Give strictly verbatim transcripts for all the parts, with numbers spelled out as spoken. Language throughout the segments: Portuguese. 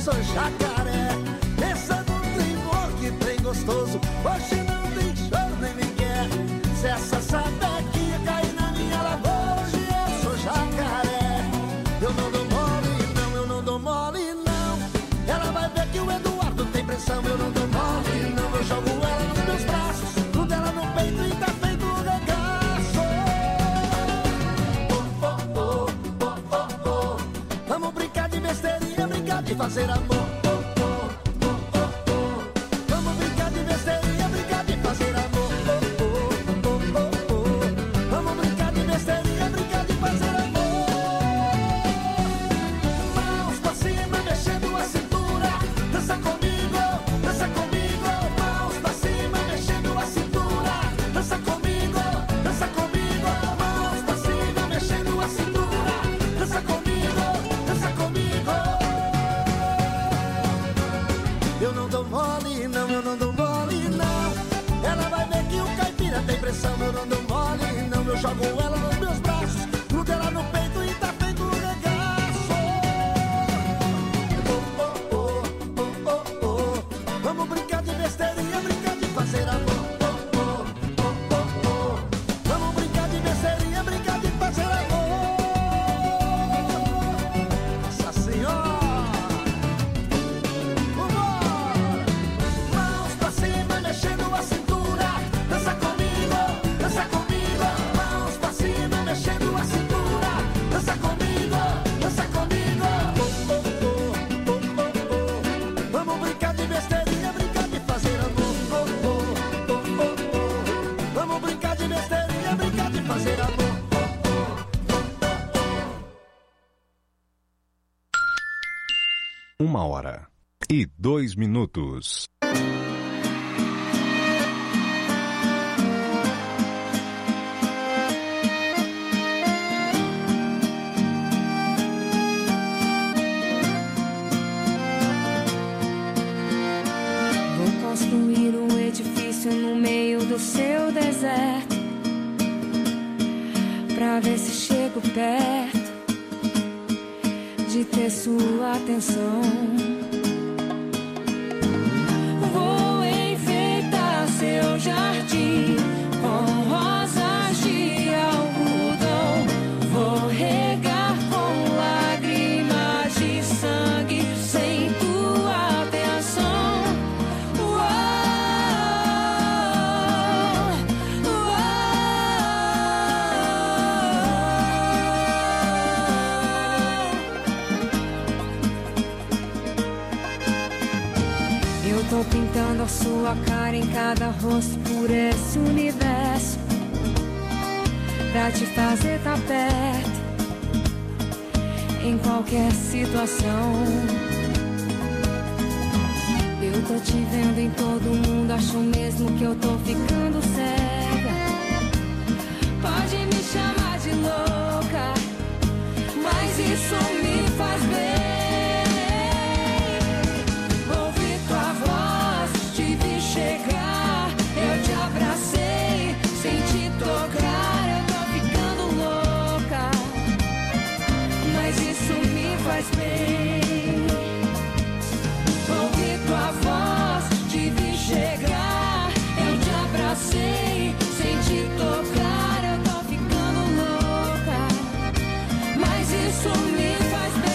sou jacaré. Pensando no trem bom, que trem gostoso. Hoje não tem choro nem me quer. Se essa sapequinha cair na minha lagoa, hoje eu sou jacaré. Eu não dou mole não, eu não dou mole não. Ela vai ver que o Eduardo tem pressão. Eu não dou mole não, eu jogo ela nos meus braços, tudo ela no peito e tá feito um regaço. Oh, oh, oh, oh, oh, oh. Vamos brincar de besteirinha, brincar de fazer amor. Eu não dou mole não, eu jogo ela nos meus braços, grudo ela no peito e tá feito um regaço. Oh, oh, oh, oh, oh, oh. Vamos brincar de besteirinha, brincar de fazer amor. Oh, oh, oh, oh, oh. Vamos brincar de besteirinha, brincar de fazer amor. Nossa Senhora. Vambora. Mãos pra cima, mexendo a cintura. Dança comigo, dança comigo, mãos pra cima, mexendo a cintura. Dança comigo, dança comigo. Oh, oh, oh, oh, oh, oh. Vamos brincar de besteirinha, brincar de fazer amor. Oh, oh, oh, oh, oh. Vamos brincar de besteirinha, brincar de fazer amor. Uma hora e dois minutos. Construir um edifício no meio do seu deserto, pra ver se chego perto de ter sua atenção. Vou enfeitar seu jardim com rosas de algodão. Vou regar com lágrimas de sangue sem tua atenção. Tô pintando a sua cara em cada rosto por esse universo, pra te fazer tá perto em qualquer situação. Eu tô te vendo em todo mundo, acho mesmo que eu tô ficando cega. Pode me chamar de louca, mas isso me faz bem. Chegar, eu te abracei, sem te tocar, eu tô ficando louca, mas isso me faz bem. Ouvi tua voz, te vi chegar, eu te abracei, sem te tocar, eu tô ficando louca, mas isso me faz bem.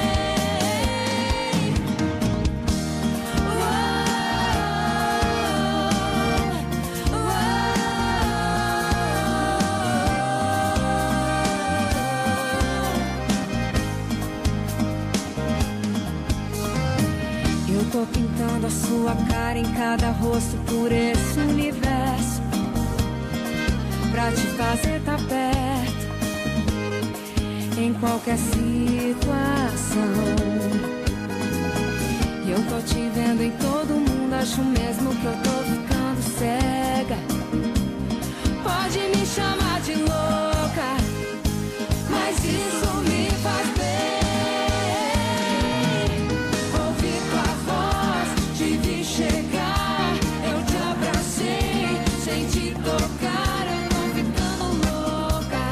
Tô pintando a sua cara em cada rosto por esse universo, pra te fazer tá perto em qualquer situação. Eu tô te vendo em todo mundo, acho mesmo que eu tô ficando cega. Pode me chamar de louca, mas isso me faz bem. Chegar, eu te abracei, sem te tocar, eu tô ficando louca,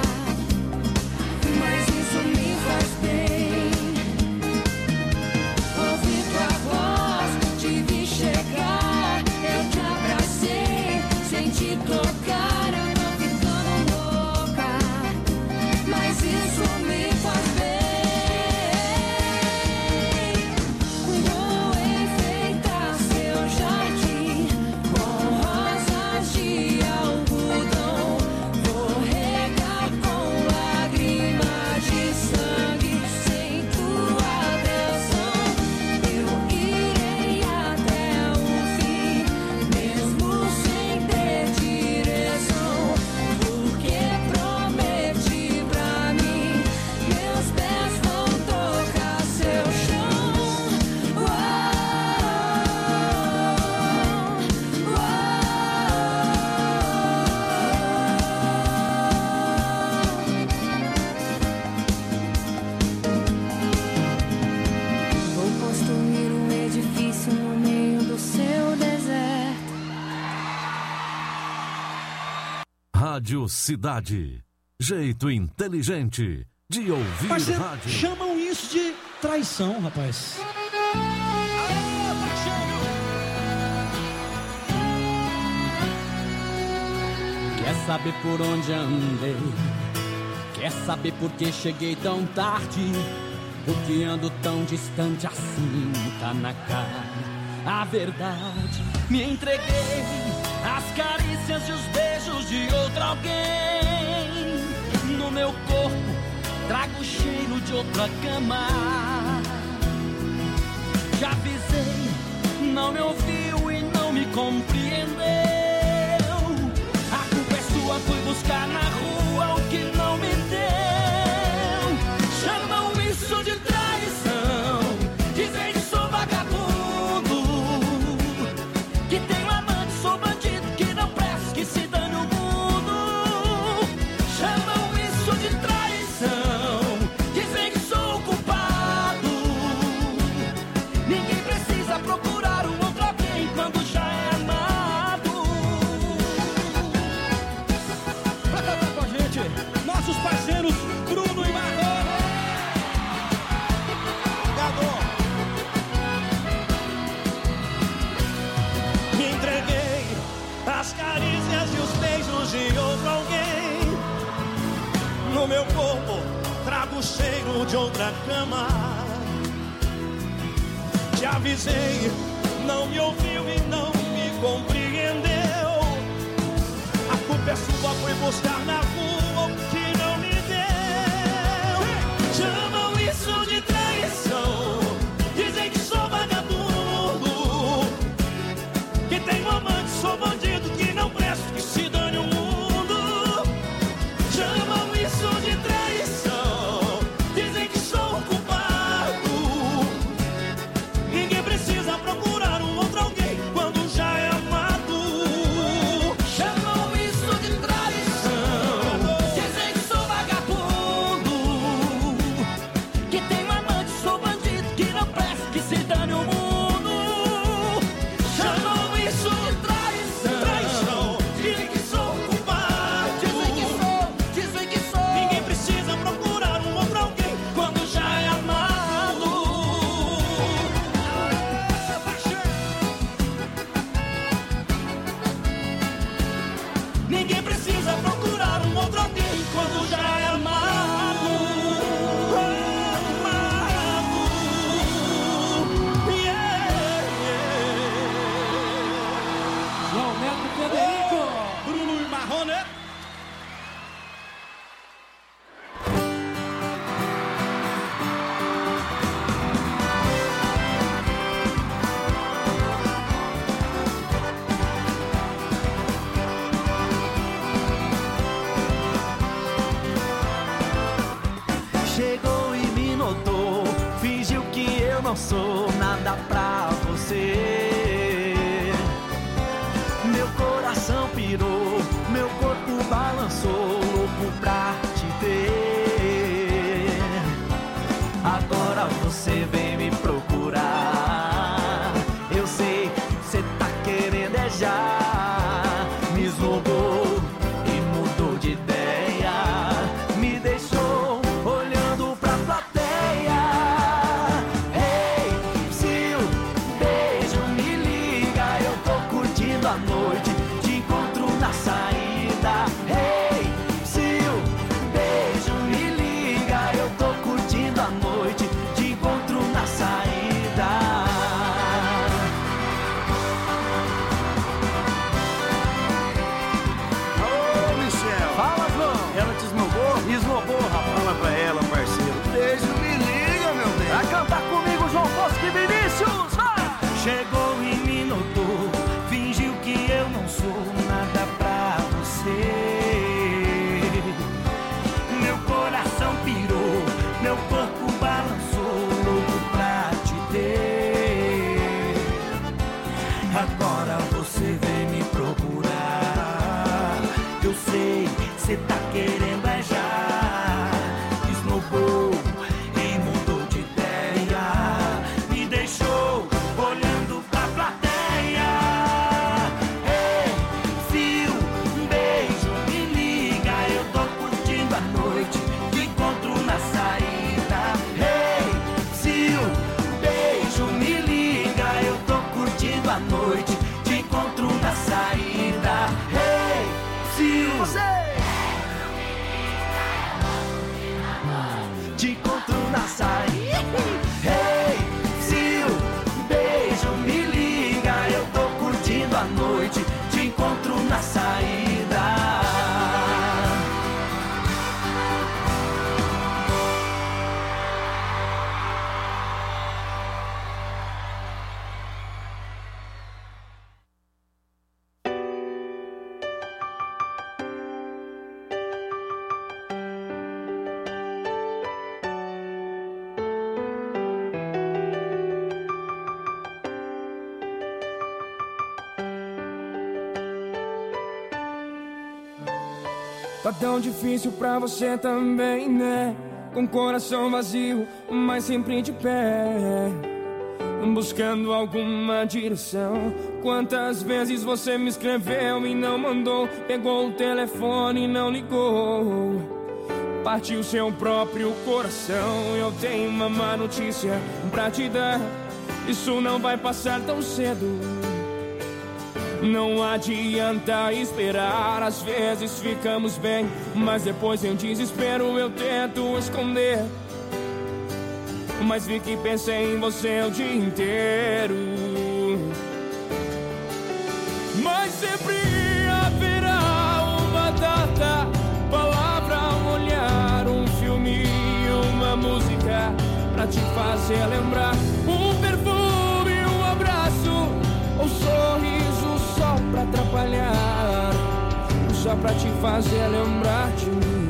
mas isso me faz bem. Ouvi Rádio Cidade. Jeito inteligente de ouvir Parceiro, rádio. chamam isso de traição, rapaz. Quer saber por onde andei? Quer saber por que cheguei tão tarde? Por que ando tão distante assim? Tá na cara a verdade. Me entreguei às carícias e os beijos de outro alguém. No meu corpo trago o cheiro de outra cama. Já avisei, não me ouviu e não me compreendeu. A culpa é sua, fui buscar na rua o que não me deu. Chamam isso de traição, dizem que sou vagabundo, que tenho amante, sou bandido, que não presto, que se dane o mundo. Chamam isso de traição, dizem que sou culpado. Ninguém precisa procurar um outro alguém quando já é amado. Pra cantar com a gente, nossos parceiros Bruno e Marrone. Me entreguei às carícias e os beijos de outro alguém. No meu corpo trago o cheiro de outra cama. Te avisei, não me ouviu e não me compreendeu. A culpa é sua, foi buscar na rua o que não me deu. Chamam isso de traição, dizem que sou vagabundo, que tenho amante, sou bandido, que não presto, que se dane o mundo. Chamam isso de traição, dizem que sou culpado. Ninguém precisa procurar um outro alguém quando já é amado. Chamam isso de traição, dizem que sou vagabundo, que tenho amante, sou bandido, que não presto, que se dane o mundo. Chamam isso de traição, Traição, dizem que sou culpado, dizem que sou, dizem que sou. ninguém precisa procurar um outro alguém quando já é amado. Ninguém precisa procurar um outro alguém quando já é amado. Amado. Yeah, yeah. João Neto Federico. Bruno e Marrone. Chegou e me notou, fingiu que eu não sou nada pra você. Meu coração pirou, meu corpo balançou, louco pra te ter. Agora você vem me procurar, eu sei que você tá querendo é já. Me esnobou e mudou de ideia, me deixou olhando pra plateia. Ei, se o beijo me liga, eu tô curtindo a noite, te encontro na saída. Ei, se o beijo me liga, eu tô curtindo a noite, te encontro na Tá tão difícil pra você também, né? Com coração vazio, mas sempre de pé, buscando alguma direção. Quantas vezes você me escreveu e não mandou? Pegou o telefone e não ligou. Partiu seu próprio coração. Eu tenho uma má notícia pra te dar: isso não vai passar tão cedo. Não adianta esperar. Às vezes ficamos bem, mas depois em desespero eu tento esconder. Mas vi que pensei em você o dia inteiro. Mas sempre haverá uma data, palavra, um olhar, um filme, uma música pra te fazer lembrar. Um perfume, um abraço, um sorriso só pra atrapalhar, só pra te fazer lembrar de mim.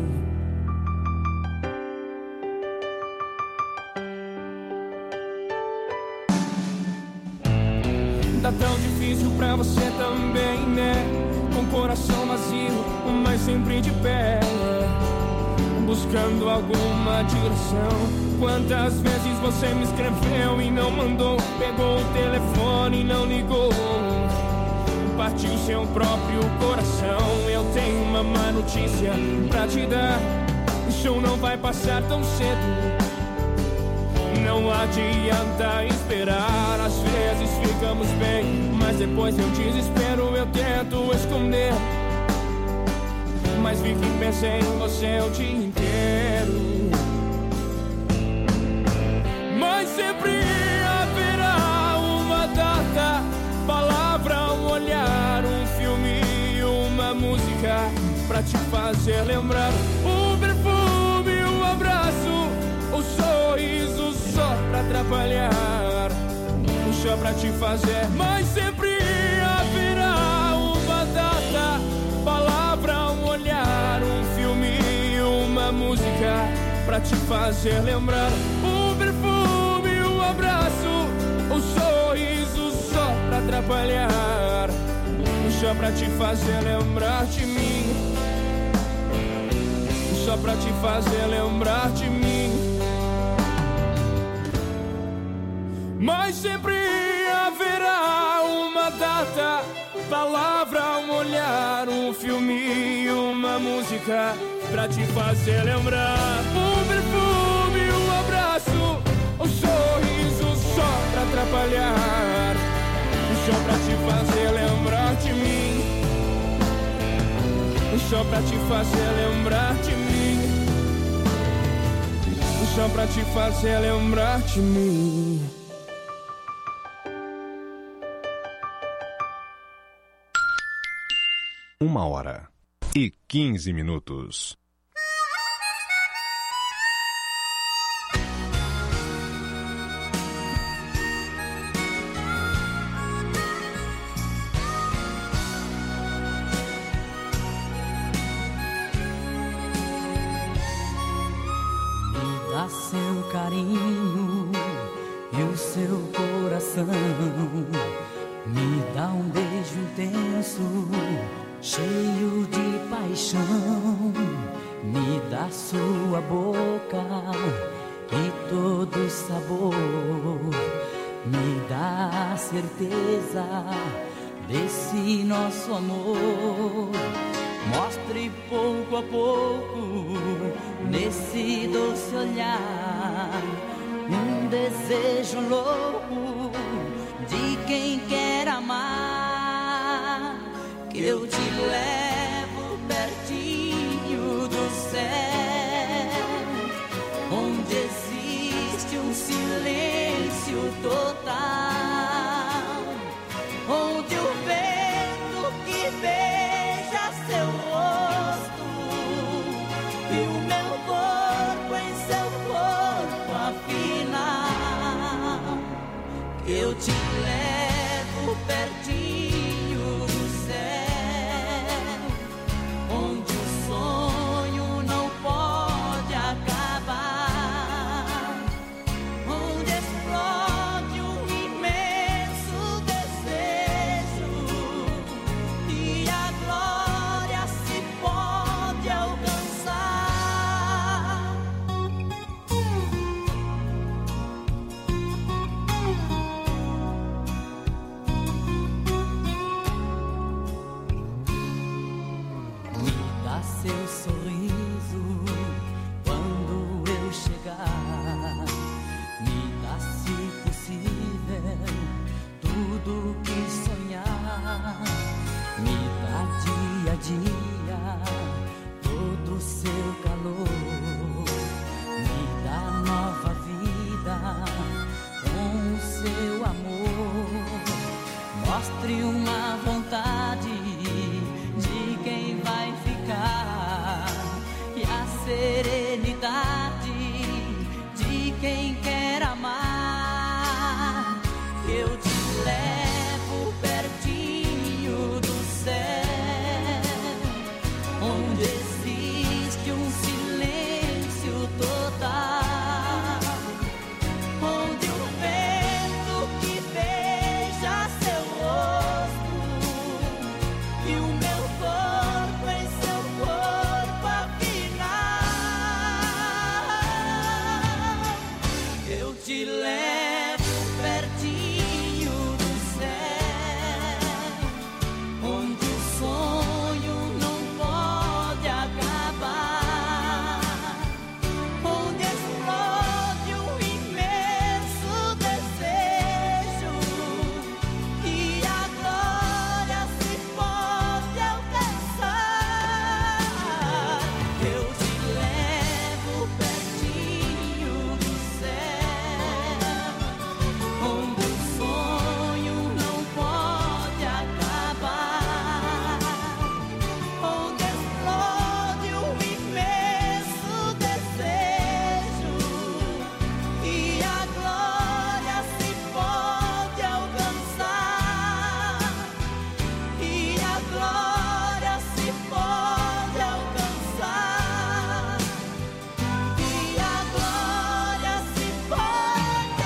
Tá tão difícil pra você também, né? Com coração vazio, mas sempre de pé, buscando alguma direção. Quantas vezes você me escreveu e não mandou? Pegou o telefone e não ligou. Partiu seu próprio coração. Eu tenho uma má notícia pra te dar: isso não vai passar tão cedo. Não adianta esperar. Às vezes ficamos bem, mas depois eu desespero, eu tento esconder. Mas vi que pensei em você o dia inteiro. Mas sempre haverá uma data, palavra, um olhar, um filme, uma música pra te fazer lembrar. Um perfume, um abraço, um sorriso só pra atrapalhar, só pra te fazer. Mas sempre haverá uma data, palavra, um olhar, um filme, uma música pra te fazer lembrar. Um perfume, um abraço, um sorriso só pra atrapalhar, só pra te fazer lembrar de mim, só pra te fazer lembrar de mim. Mas sempre haverá uma data, palavra, um olhar, um filme, uma música pra te fazer lembrar. Um perfume, um abraço, um sorriso só pra atrapalhar, só pra te fazer lembrar de mim, só pra te fazer lembrar de mim, só pra te fazer lembrar de mim. Uma hora e quinze minutos. Me dá seu carinho e o seu coração. Me dá um beijo intenso, cheio de paixão. Me dá sua boca e todo sabor. Me dá a certeza desse nosso amor. Mostre pouco a pouco nesse doce olhar um desejo louco de quem quer amar. Que eu te levo pertinho do céu, onde existe um silêncio total, onde o vento que beija seu rosto e o meu corpo em seu corpo afinal. Que eu te levo pertinho do céu, onde o sonho não pode acabar, onde explode um imenso desejo e a glória se pode mostre uma vontade de quem vai ficar e a serenidade de quem quer amar. Eu te levo pertinho do céu, onde existe um silêncio total, onde o vento que beija seu rosto e o meu corpo em seu corpo afinal. Eu te levo pertinho do céu, onde o sonho não pode acabar, onde explode um imenso desejo e a glória se pode alcançar. Eu te levo pertinho do céu, onde o sonho não pode acabar, onde explode um imenso desejo e a glória se pode alcançar, e a glória se pode alcançar, e a glória se pode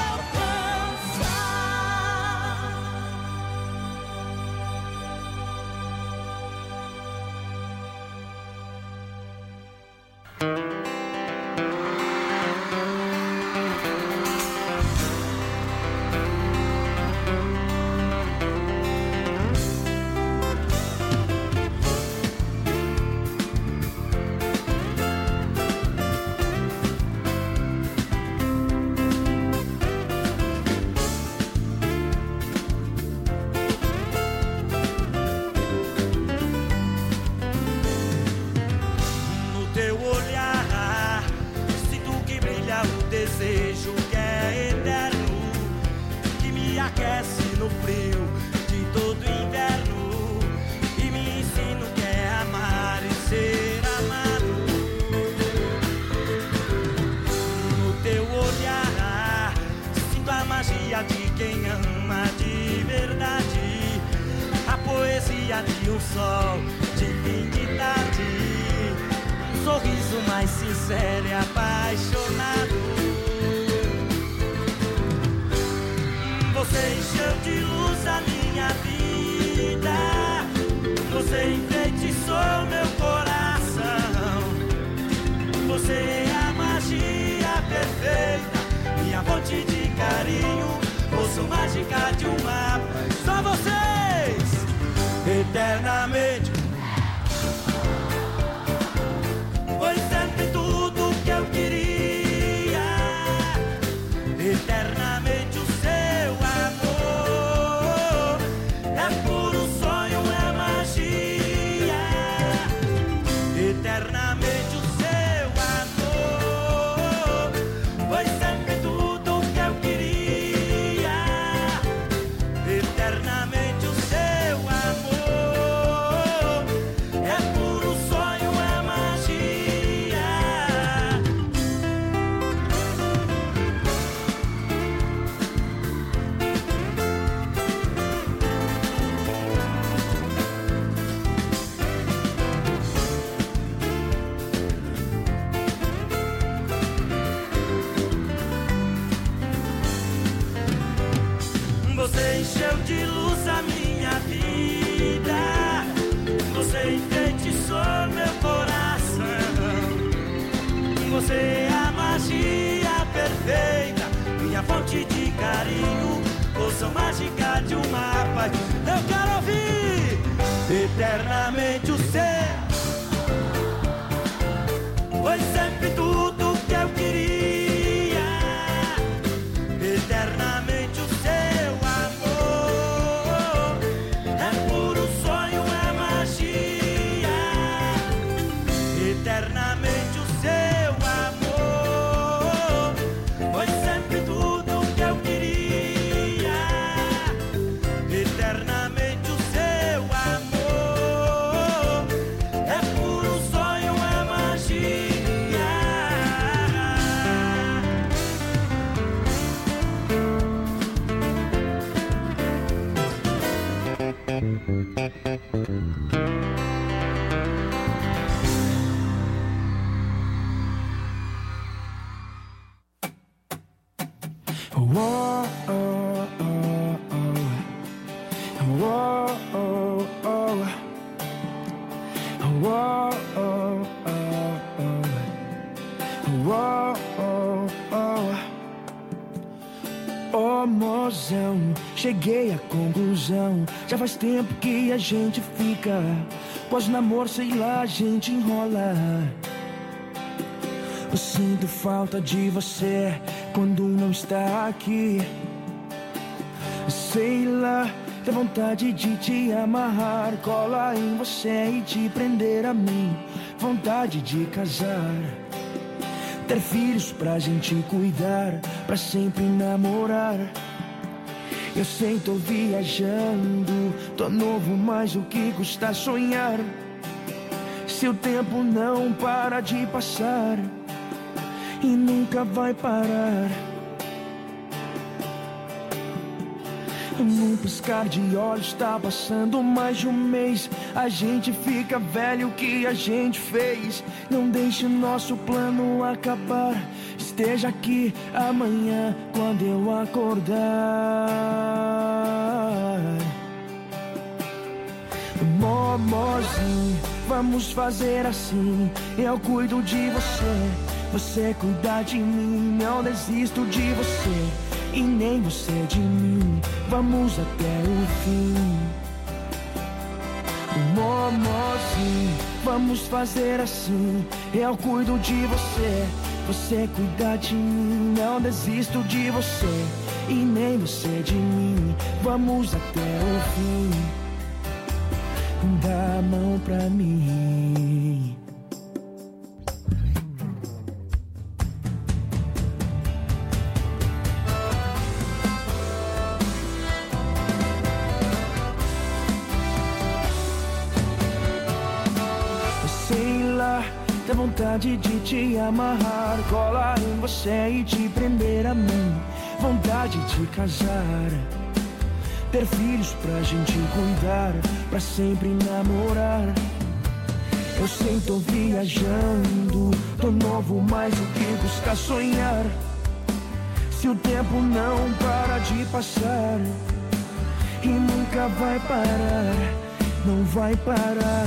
No teu olhar, sinto que brilha o desejo que é eterno, que me aquece no frio de todo inverno e me ensina o que é amar e ser amado. No teu olhar, sinto a magia de quem ama de verdade, a poesia de um sol de fim de tarde, um sorriso mais sincero e apaixonado. Você encheu de luz a minha vida, você enfeitiçou meu coração. Você é a magia perfeita, minha fonte de carinho, força mágica de um mapa. Só vocês, eternamente. Foi sempre tudo que eu queria, eternamente o seu amor. É puro sonho, é magia, eternamente o seu amor. Foi sempre tudo que eu queria, eternamente o seu amor. É puro sonho, é magia. Você encheu de luz a minha vida, você enfeitiçou meu coração. Você é a magia perfeita, minha fonte de carinho, força mágica de uma paz. Eu quero ouvir eternamente o seu. Foi sempre tudo que eu queria, eternamente o seu amor. É puro sonho, é magia, eternamente o seu amor. Foi sempre tudo que eu queria, eternamente. oh, oh, oh. Whoa, oh, oh. Whoa, oh, oh, oh. Whoa, oh, oh. Oh, mozão, cheguei à conclusão. Já faz tempo que a gente fica. Pós-namoro, sei lá, a gente enrola. Eu sinto falta de você quando não está aqui. Sei lá, dá vontade de te amarrar, colar em você e te prender a mim. Vontade de casar, ter filhos pra gente cuidar, pra sempre namorar. Eu sei, tô viajando, tô novo, mas o que custa sonhar? Se o tempo não para de passar e nunca vai parar. Num piscar de olhos tá passando mais de um mês. A gente fica velho, o que a gente fez? Não deixe nosso plano acabar. Esteja aqui amanhã quando eu acordar. Momozinho, vamos fazer assim. Eu cuido de você, você cuida de mim. Não desisto de você e nem você de mim. Vamos até o fim. Momozinho, vamos fazer assim. Eu cuido de você, você cuida de mim. Não desisto de você e nem você de mim. Vamos até o fim. Dá a mão pra mim. Dá vontade de te amarrar, colar em você e te prender a mim. Vontade de casar, ter filhos pra gente cuidar, pra sempre namorar. Eu sei, tô viajando, tô novo, mas o que custa sonhar? Se o tempo não para de passar e nunca vai parar, não vai parar.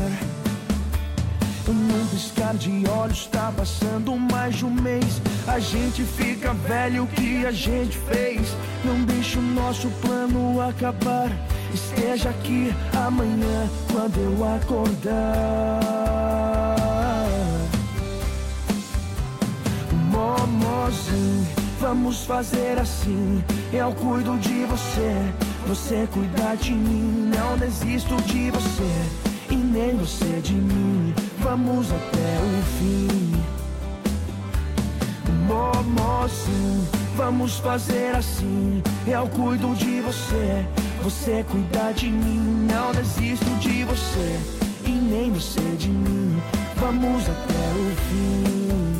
Num piscar de olhos tá passando mais de um mês. A gente fica velho, o que a gente fez? Não deixe o nosso plano acabar. Esteja aqui amanhã quando eu acordar. Momozinho, vamos fazer assim. Eu cuido de você, você cuida de mim. Não desisto de você e nem você de mim. Vamos até o fim. Momozinho, vamos fazer assim. Eu cuido de você, você cuida de mim. Não desisto de você e nem você de mim. Vamos até o fim.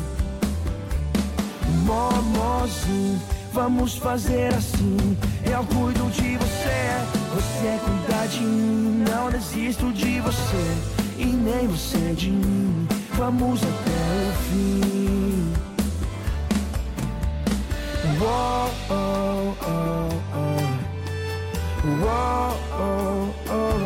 Momozinho, vamos fazer assim. Eu cuido de você, você cuida de mim. Não desisto de você e nem você de mim. Vamos até o fim. Uou, oh, oh, oh. Uou, oh, oh.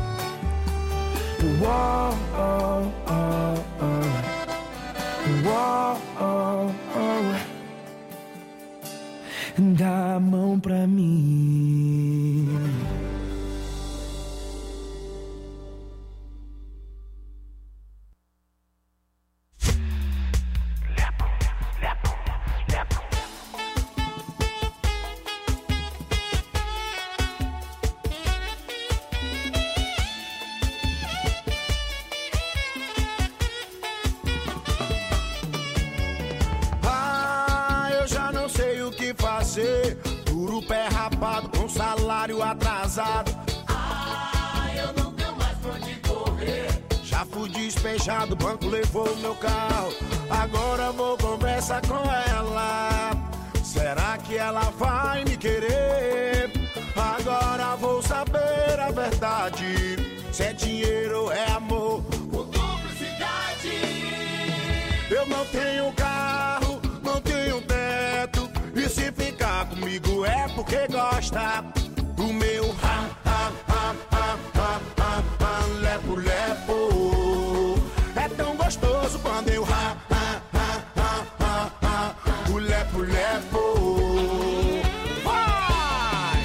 Uou, oh, oh, oh. Uou, oh, oh. Dá a mão pra mim. Duro pé rapado com salário atrasado. Ah, eu não tenho mais pra onde correr. Já fui despejado, o banco levou meu carro. Agora vou conversar com ela. Será que ela vai me querer? Agora vou saber a verdade. Se é dinheiro ou é amor por cumplicidade. Eu não tenho carro, não tenho teto. E se ficar comigo comigo é porque gosta do meu ha, ha, ha, ha, ha, ha, ha, lepo, lepo. É tão gostoso quando eu ha, ha, ha, ha, ha, ha, o lepo, lepo. Vai!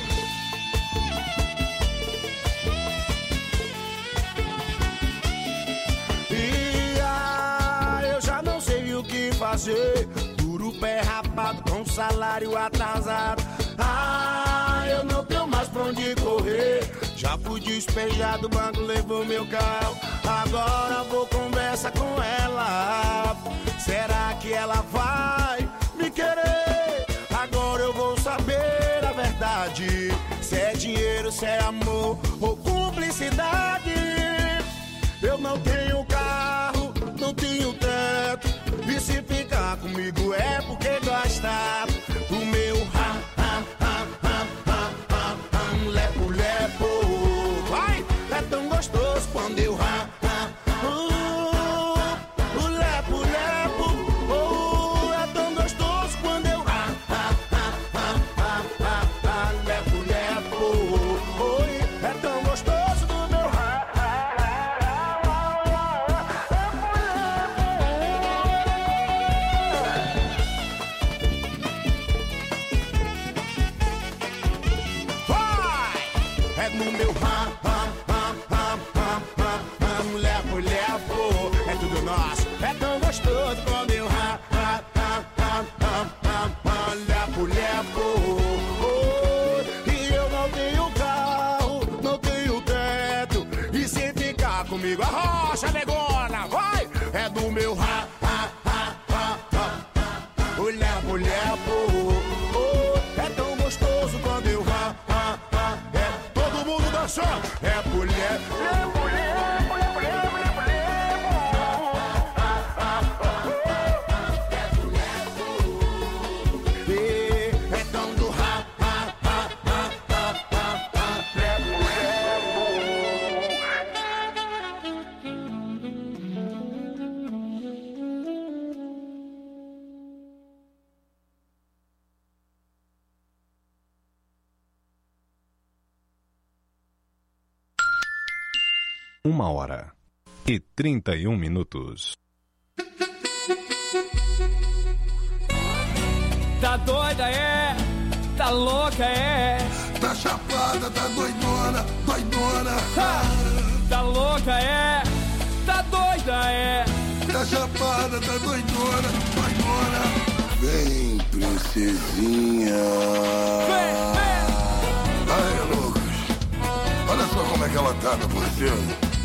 E ah, eu já não sei o que fazer. Duro pé rapado com salário atrasado. Ah, eu não tenho mais pra onde correr. Já fui despejado, o banco levou meu carro. Agora vou conversar com ela. Será que ela vai me querer? Agora eu vou saber a verdade. Se é dinheiro, se é amor ou cumplicidade. Eu não tenho carro, não tenho teto. E se ficar comigo é porque gosta do meu ha, ha, ha, ha, ha, ha, ha, lepo, lepo. Vai, é tão gostoso quando eu ha, ha, uh, o lepo, lepo. Oh, é tão gostoso quando eu ha, ha, ha, ha, ha, ha, ha, lepo, lepo. Oi, é tão gostoso do meu ha, ha, é no meu ha, ha, ha, ha, ha, ha, ha, lepo, lepo. É tudo nosso, é tão gostoso quando eu ha, ha, ha, ha, ha, ha, ha, lepo, lepo. Oh, e eu não tenho carro, não tenho teto. E se ficar comigo a rocha negona, vai! É do meu ha, ha, ha, ha, ha, ha, o lepo, lepo. Oh, é tão gostoso quando eu ha, ha, ha, é todo mundo dançando. É por lepo, lepo, lepo, lepo, lepo, lepo, lepo. Ah, ah, ah. É por lepo. E é tão do ha, ha, ha, ha, ha, ha, ha, lepo, lepo. Uma hora e trinta e um minutos. Tá doida, é? Tá louca, é? Tá chapada, tá doidona, doidona. Ha! Tá louca, é? Tá doida, é? Tá chapada, tá doidona, doidona. Vem, princesinha. Vem, vem! Ai, Lucas, olha só como é que ela tá, meu parceiro.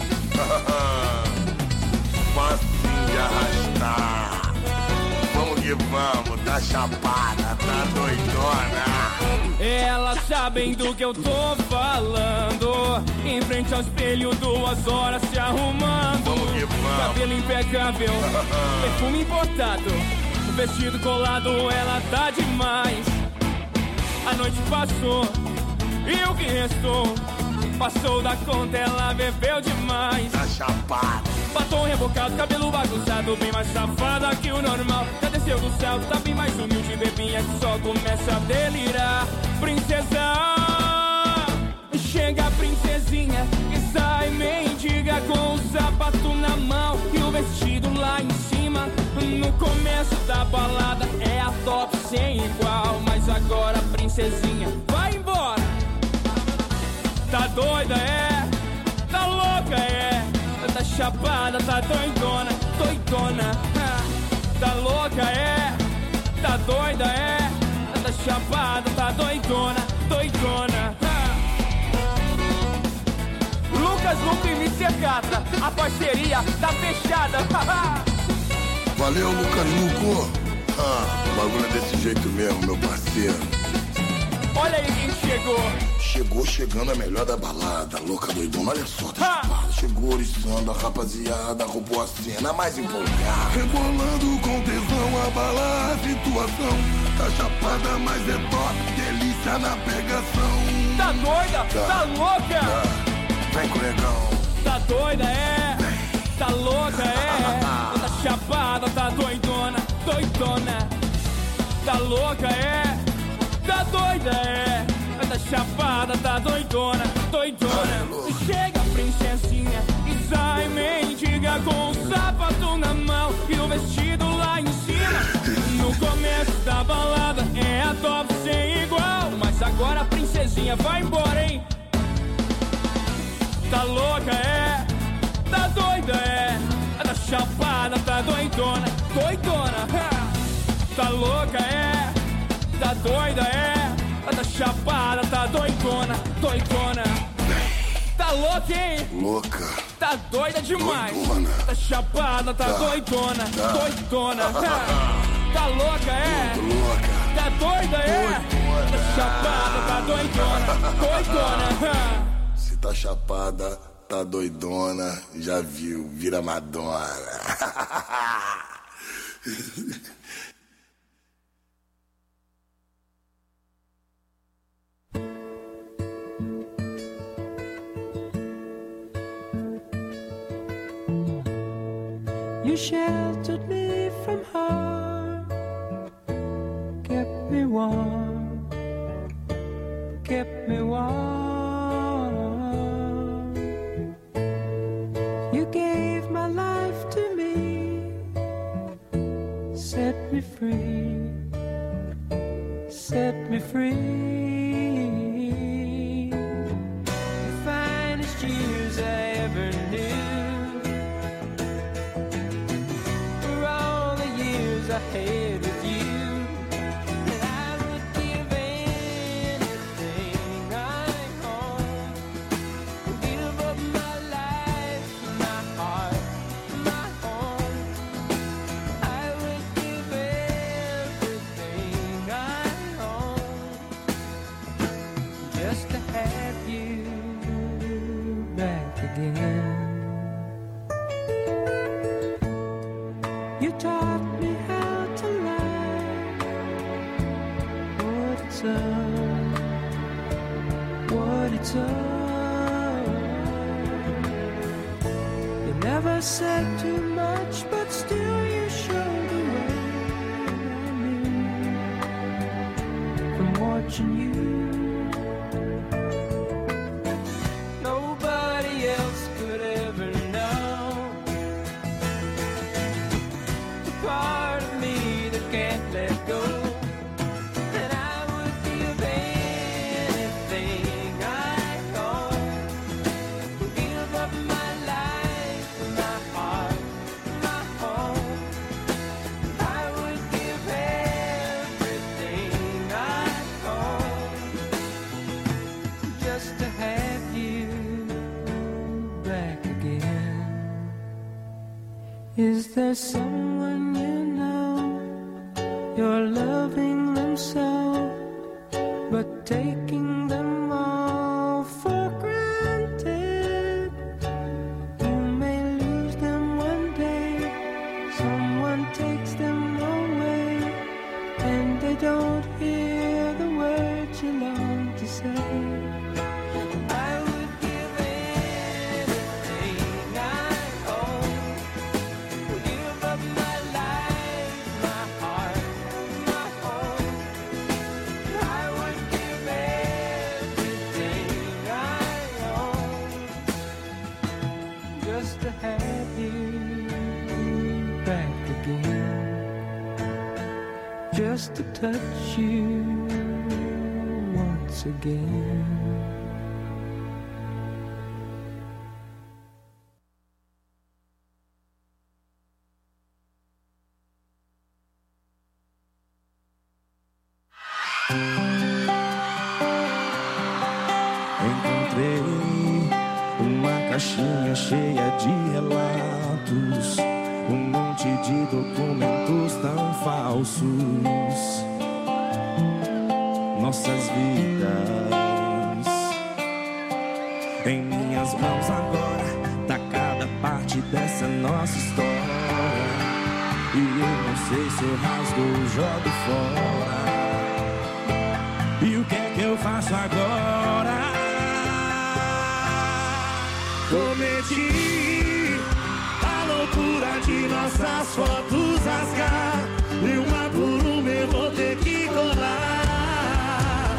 Facinho de arrastar. Vamos que vamos, tá chapada, tá doidona. Elas sabem do que eu tô falando. Em frente ao espelho, duas horas se arrumando. Vamos que vamos. Cabelo impecável, perfume importado, vestido colado, ela tá demais. A noite passou e o que restou passou da conta, ela bebeu demais. Tá chapada. Batom rebocado, cabelo bagunçado, bem mais safada que o normal. Já desceu do céu, tá bem mais humilde, bebinha que só começa a delirar. Princesa, chega a princesinha que sai mendiga com o sapato na mão e o vestido lá em cima. No começo da balada é a top sem igual, mas agora a princesinha vai embora. Tá doida, é? Tá louca, é? Tá chapada, tá doidona, doidona. Tá louca, é? Tá doida, é? Tá chapada, tá doidona, doidona. Lucas Luco e mister Catra, a parceria tá fechada. Valeu, Lucas Luco. Ah, o bagulho é desse jeito mesmo, meu parceiro. Olha aí quem chegou. Chegou chegando a melhor da balada, louca doidona, olha só, tá chapada. Chegou oriçando a rapaziada, roubou a cena mais empolgada. Rebolando com tesão, abalar a situação. Tá chapada, mas é top, delícia na pegação. Tá doida? Tá, tá louca? Tá. Vem com o negão. Tá doida, é? Tá louca, é? Tá chapada, tá doidona, doidona. Tá louca, é? Tá doida, é. Tá chapada, tá doidona, doidona. Chega a princesinha e sai mendiga com o sapato na mão e o vestido lá em cima. No começo da balada é a top sem igual, mas agora a princesinha vai embora, hein? Tá louca, é. Tá doida, é. Tá chapada, tá doidona, doidona. Tá louca, é. Tá doida, é. Tá chapada, tá doidona, doidona. Tá louca, hein? Louca. Tá doida demais. Doidona. Tá chapada, tá, tá. doidona, tá. doidona. Tá louca, é? Louca. Tá doida, é? Doidona. Tá chapada, tá doidona, doidona. Se tá chapada, tá doidona, já viu, vira Madonna. You sheltered me from harm, kept me warm, kept me warm. You gave my life to me, set me free, set me free. The finest years I ever knew, I had with you, and I would give anything I own, give up my life, my heart, my home. I would give everything I own, just to have you back again. You taught me how to love, what it's all, what it's all. You never said too much, but still you showed the way I knew from watching you. Nobody else could ever know the part of me that can't let go. And I would give anything I own, give up my life, my heart, my home. I would give everything I own, just to have you back again. Is there someone you know, you're loving them so, but taking them all for granted? You may lose them one day, someone takes them away, and they don't hear the words you long to say. I would give anything I own, give up my life, my heart, my home. I would give everything I own, just to have you back again, just to touch you once again. Encontrei uma caixinha cheia de relatos, um monte de documentos tão falsos, nossas vidas em minhas mãos agora, tá cada parte dessa nossa história, e eu não sei se eu rasgo ou jogo fora. E o que é que eu faço agora? Cometi a loucura de nossas fotos rasgar, e uma por uma eu vou ter que colar.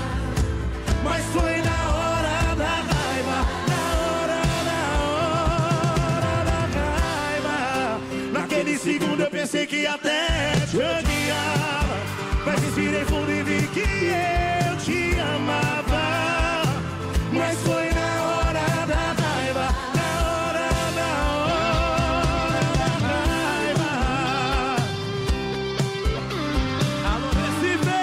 pensei que até te odiava, mas respirei fundo e vi que eu te amava. Mas foi na hora da raiva, na hora, na hora da raiva. Alô, Recife!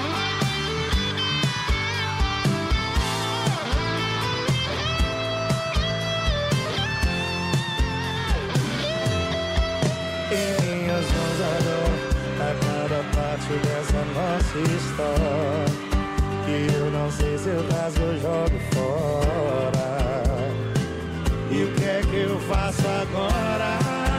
Em minhas mãos a dor, a cada parte dessa nossa história, que eu não sei se eu rasgo ou jogo fora. E o que é que eu faço agora?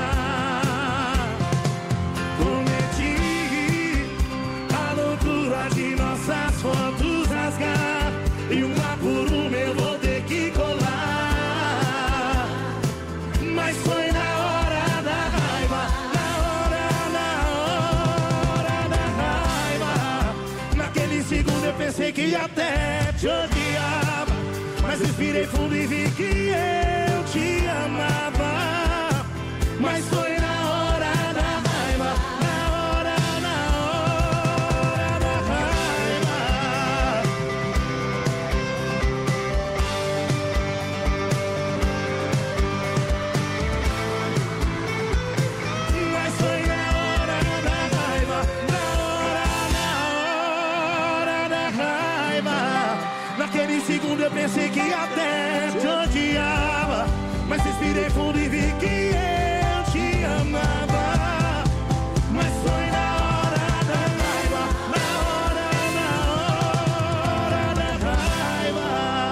Prometi a loucura de nossas fotos rasgar, e uma por uma eu vou ter que colar. Mas foi na hora da raiva, na hora, na hora da raiva. Naquele segundo eu pensei que até te odiava, mas respirei fundo e vi que eu te amava. Mas foi na hora da raiva, na hora, na hora da raiva. Mas foi na hora da raiva, na hora, na hora da raiva. Naquele segundo eu pensei que até te odiava, mas respirei fundo e vi que eu te amava. Mas foi na hora da raiva, na hora, na hora da raiva.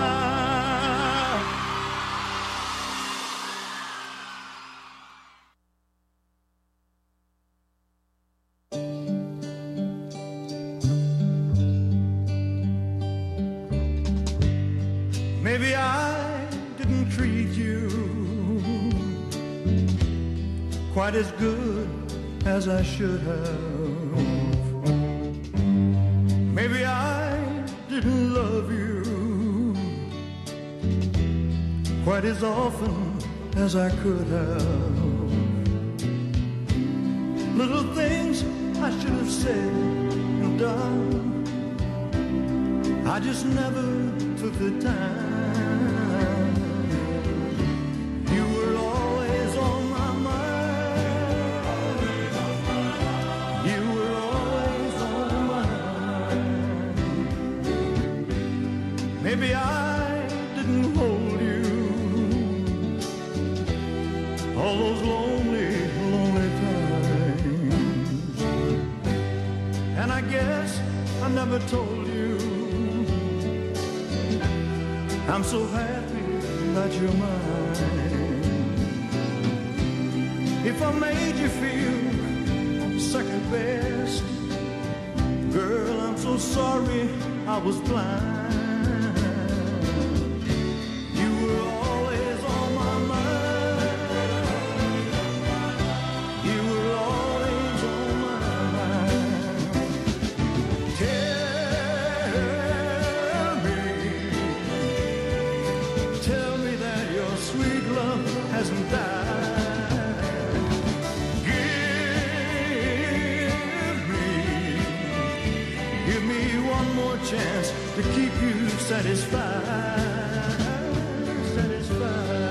Maybe I didn't treat you quite as good as I should have. Maybe I didn't love you quite as often as I could have. Little things I should have said and done, I just never took the time. You were always on my mind. You were always on my mind. Maybe I didn't hold you all those lonely, lonely times. And I guess I never told you I'm so happy that you're mine. If I made you feel second best, girl, I'm so sorry I was blind. You were always on my mind. You were always on my mind. Tell me, tell me that your sweet love hasn't died. Give me, give me one more chance to keep you satisfied, satisfied.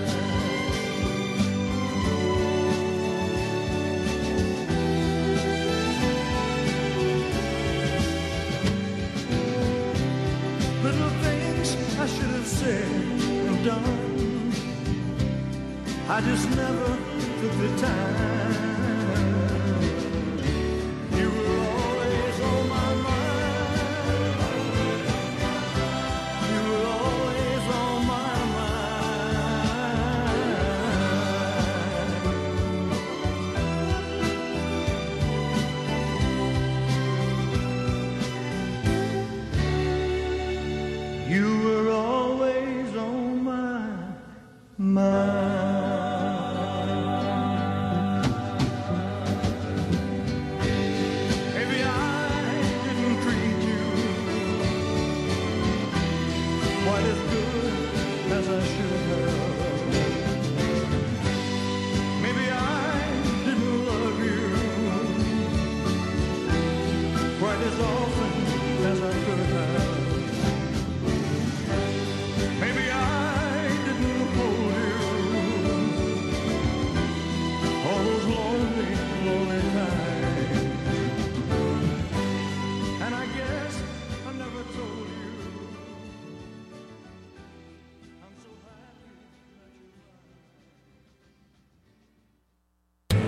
Little things I should have said and done, I just never took the time. You were always on my mind. You were always on my mind. You were always on my mind. Maybe I didn't treat you quite as good as I should have. Maybe I didn't love you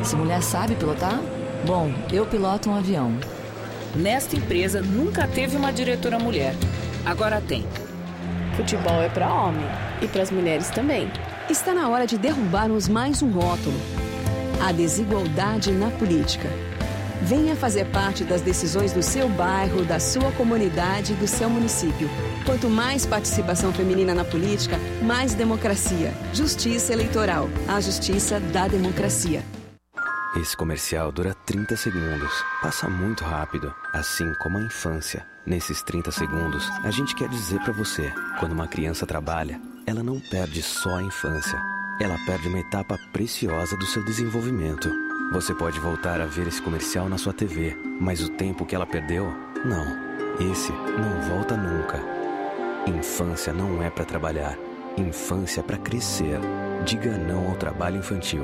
Se mulher sabe pilotar? Bom, eu piloto um avião. Nesta empresa nunca teve uma diretora mulher. Agora tem. Futebol é para homem e para as mulheres também. Está na hora de derrubarmos mais um rótulo: a desigualdade na política. Venha fazer parte das decisões do seu bairro, da sua comunidade e do seu município. Quanto mais participação feminina na política, mais democracia. Justiça eleitoral. A justiça da democracia. Esse comercial dura trinta segundos. Passa muito rápido, assim como a infância. Nesses trinta segundos, a gente quer dizer pra você: quando uma criança trabalha, ela não perde só a infância. Ela perde uma etapa preciosa do seu desenvolvimento. Você pode voltar a ver esse comercial na sua T V, mas o tempo que ela perdeu, não. Esse não volta nunca. Infância não é pra trabalhar. Infância é pra crescer. Diga não ao trabalho infantil.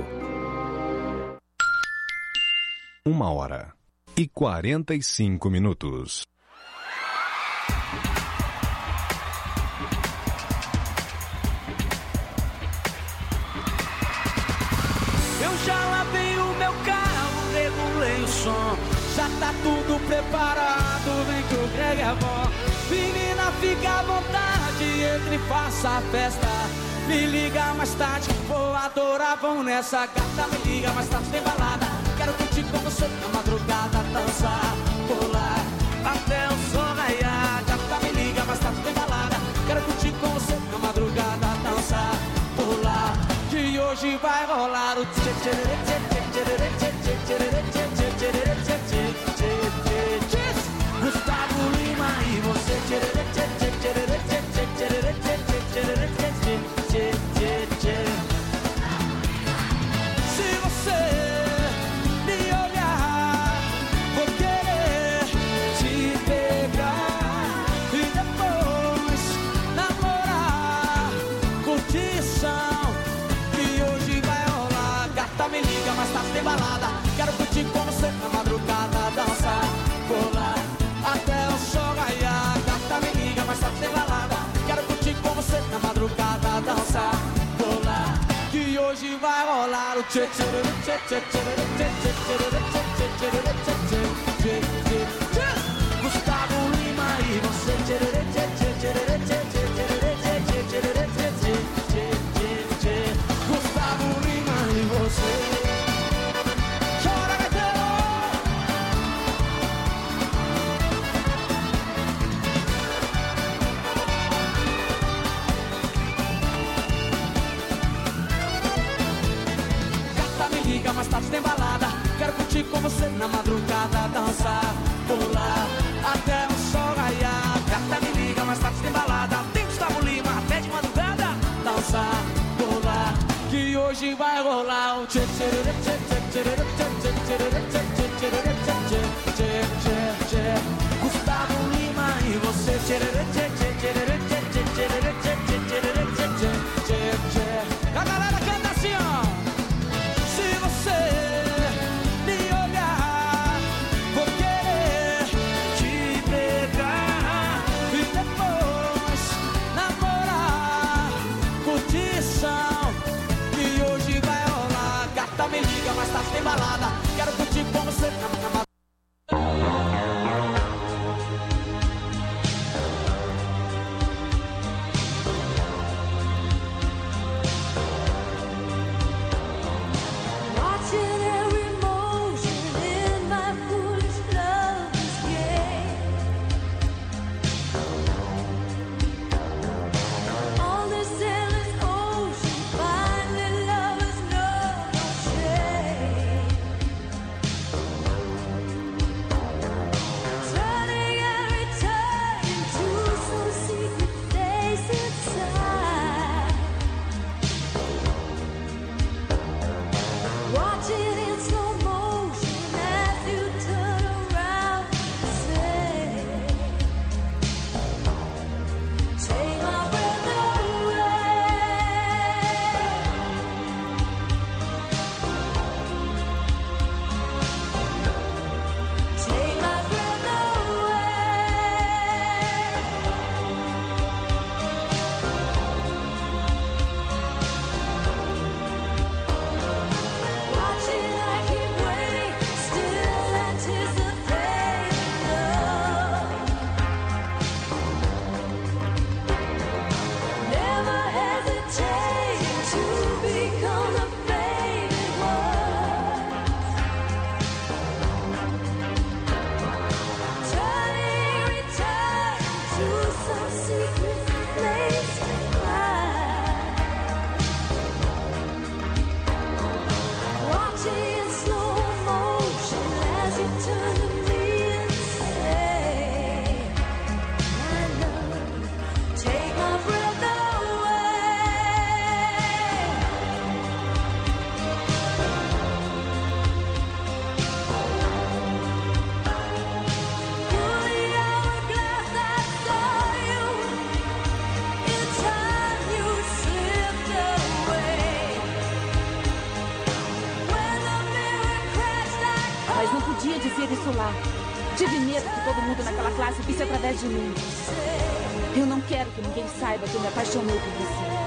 Uma hora e quarenta e cinco minutos. Eu já lavei o meu carro, regulei o som. Já tá tudo preparado, vem que o Greg é bom. Menina, fica à vontade, entre e faça a festa. Me liga mais tarde, vou adorar, vão nessa gata. Me liga mais tarde, tem balada. Quero curtir com você na madrugada, dançar, pular, até o sol raiar. Gata, me liga mais tarde, tem balada. Quero curtir com você na madrugada, dançar, pular. Que hoje vai rolar o tchê tchê tchê tchê tchê tchê tchê tchê tchê tchê tchê tchê. Gustavo Lima e você tchê tchê tchê tchê tchê tchê tchê tchê tchê tchê tchê. Se você me olhar, vou querer te pegar e depois namorar, curtição. Que hoje vai rolar. Gata, me liga, mas tá sem balada. Quero curtir com você na madrugada, dançar, pular, até o sol raiar. Gata, me liga, mas tá sem balada. Quero curtir com você na madrugada, dançar, pular. Que hoje vai rolar o tchê tchê tchê tchê tchê tchê tchê tchê tchê tchê tchê. Gustavo Lima e você tchê tchê tchê tchê tchê tchê tchê tchê tchê tchê. Gustavo Lima e você. Chora, Gaiteiro! Gata, me liga, mais tarde tem balada. Quero curtir com você na madrugada, dançar, pular, até o sol raiar. Gata, me liga, mais tarde tem balada. Tem Gustavo Lima, até de madrugada, dançar, pular. Que hoje vai rolar o tchê tchê tchê tchê tchê tchê tchê tchê tchê tchê tchê. Gustavo Lima e você tchê tchê tchê tchê tchê tchê tchê tchê tchê tchê. A galera canta assim, ó. Se você me olhar, vou querer te pegar e depois namorar, curtição. Que hoje vai rolar. Gata, me liga, mas tá sem balada. Quero curtir com você na madrugada. lá. Tive medo que todo mundo naquela classe visse através de mim. Eu não quero que ninguém saiba que eu me apaixonei por você.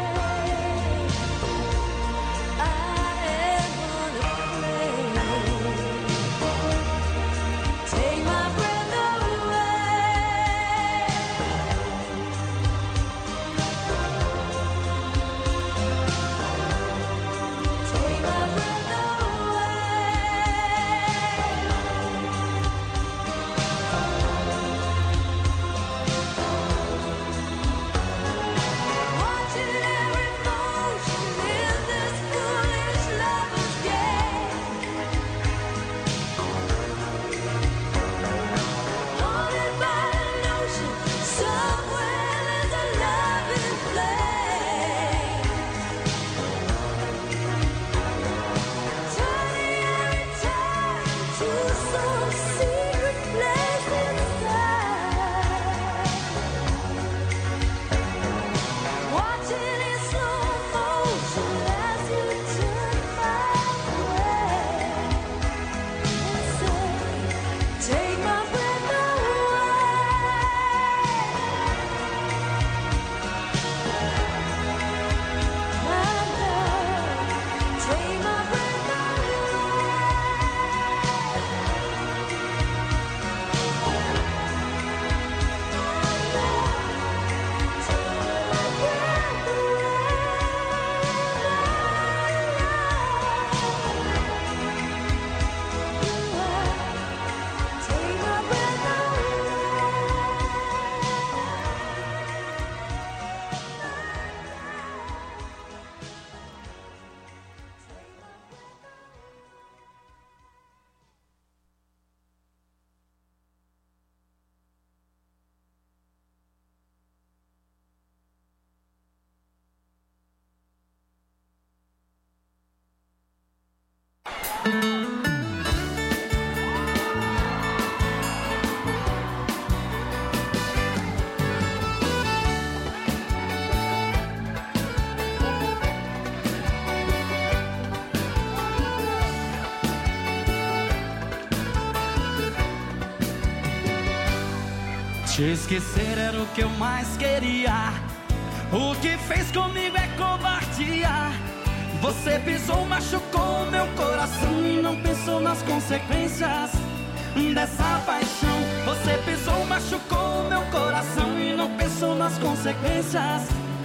Te esquecer era o que eu mais queria. O que fez comigo é covardia. Você pisou, machucou meu coração e não pensou nas consequências dessa paixão. Você pisou, machucou meu coração e não pensou nas consequências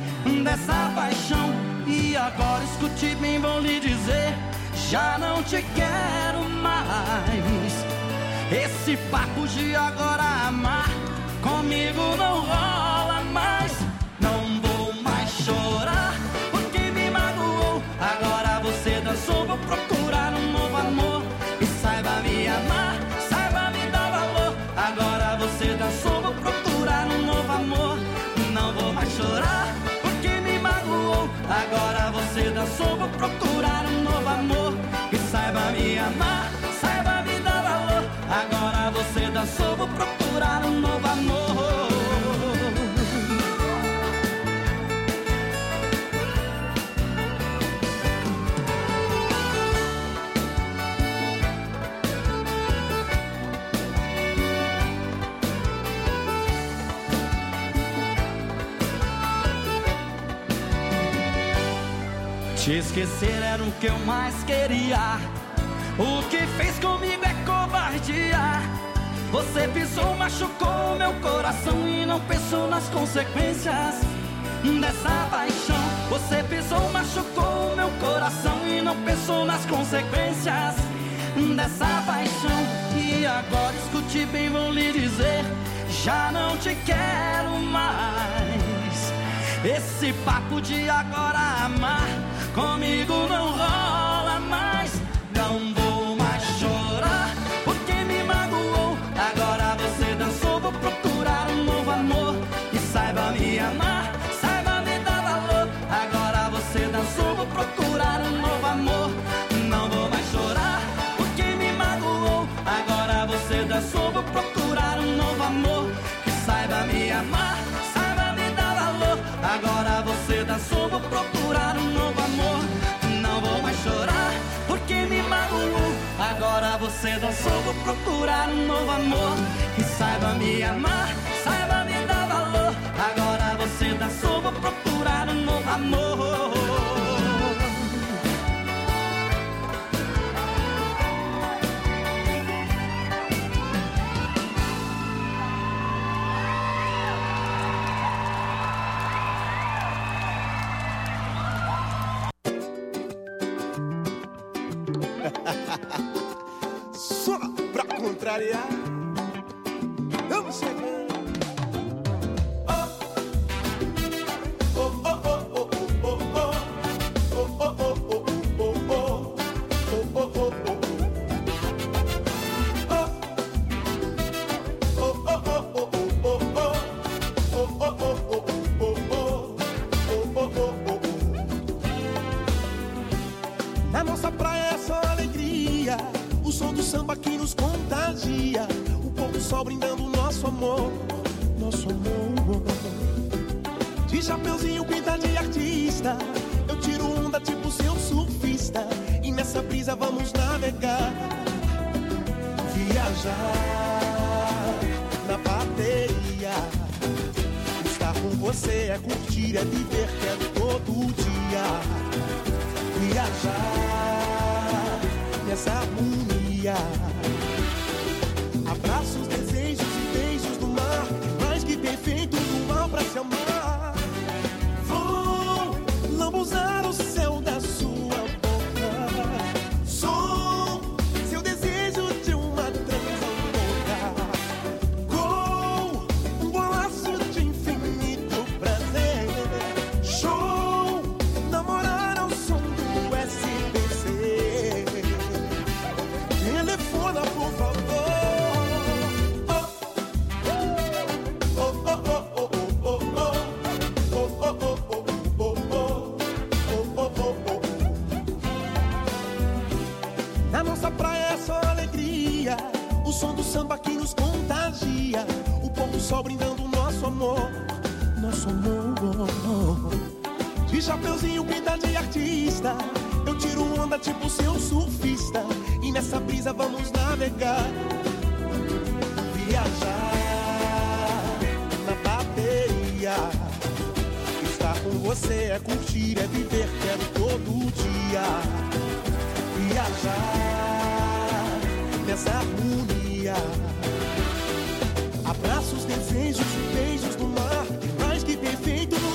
dessa paixão. E agora escute bem, vou lhe dizer, já não te quero mais. Esse papo de agora amar comigo não rola mais. Não vou mais chorar porque me magoou. Agora você dançou, vou procurar um novo amor. E saiba me amar, saiba me dar valor. Agora você dançou, vou procurar um novo amor. Não vou mais chorar porque me magoou. Agora você dançou, vou procurar um novo amor. E saiba me amar, saiba me dar valor. Agora você dançou, vou procurar um novo amor. Te esquecer era o que eu mais queria. O que fez comigo é covardia. Você pisou, machucou meu coração e não pensou nas consequências dessa paixão. Você pisou, machucou meu coração e não pensou nas consequências dessa paixão. E agora escute bem, vou lhe dizer, já não te quero mais. Esse papo de agora amar comigo não rola mais. Não vou mais chorar porque me magoou. Agora você dançou, vou procurar um novo amor. E saiba me amar, saiba me dar valor. Agora você dançou, vou procurar um novo amor. Não vou mais chorar porque me magoou. Agora você dançou, vou procurar um novo amor. E saiba me amar, saiba me dar valor. Agora você dançou, vou procurar um novo amor. Não vou mais chorar porque me magoou. Agora você você dançou, vou procurar um novo amor que saiba me amar, saiba me dar valor. Agora você dançou, vou procurar um novo amor. Só pra contrariar, vamos chegando. Na nossa praia é só alegria, o som do samba que nos contagia, o povo só brindando nosso amor, nosso amor. De chapeuzinho pinta de artista, eu tiro onda tipo seu surfista, e nessa brisa vamos navegar, viajar na bateria. Estar com você é curtir, é viver, quero todo dia viajar nessa harmonia. Abraços, desejos e beijos do mar, mais que perfeito do mal pra se amar. Vou lambuzar o céu da sua boca, sou seu desejo de uma transa louca, com um golaço de infinito prazer. Show, namorar ao som do S B C. Telefona, por favor. Na nossa praia é só alegria, o som do samba que nos contagia, o povo só brindando nosso amor, nosso amor. De chapeuzinho pinta de artista, eu tiro onda tipo seu surfista, e nessa brisa vamos navegar, viajar na bateria. Estar com você é curtir, é viver, quero todo dia viajar nessa harmonia. Abraços, desejos e beijos do mar, mais que perfeito no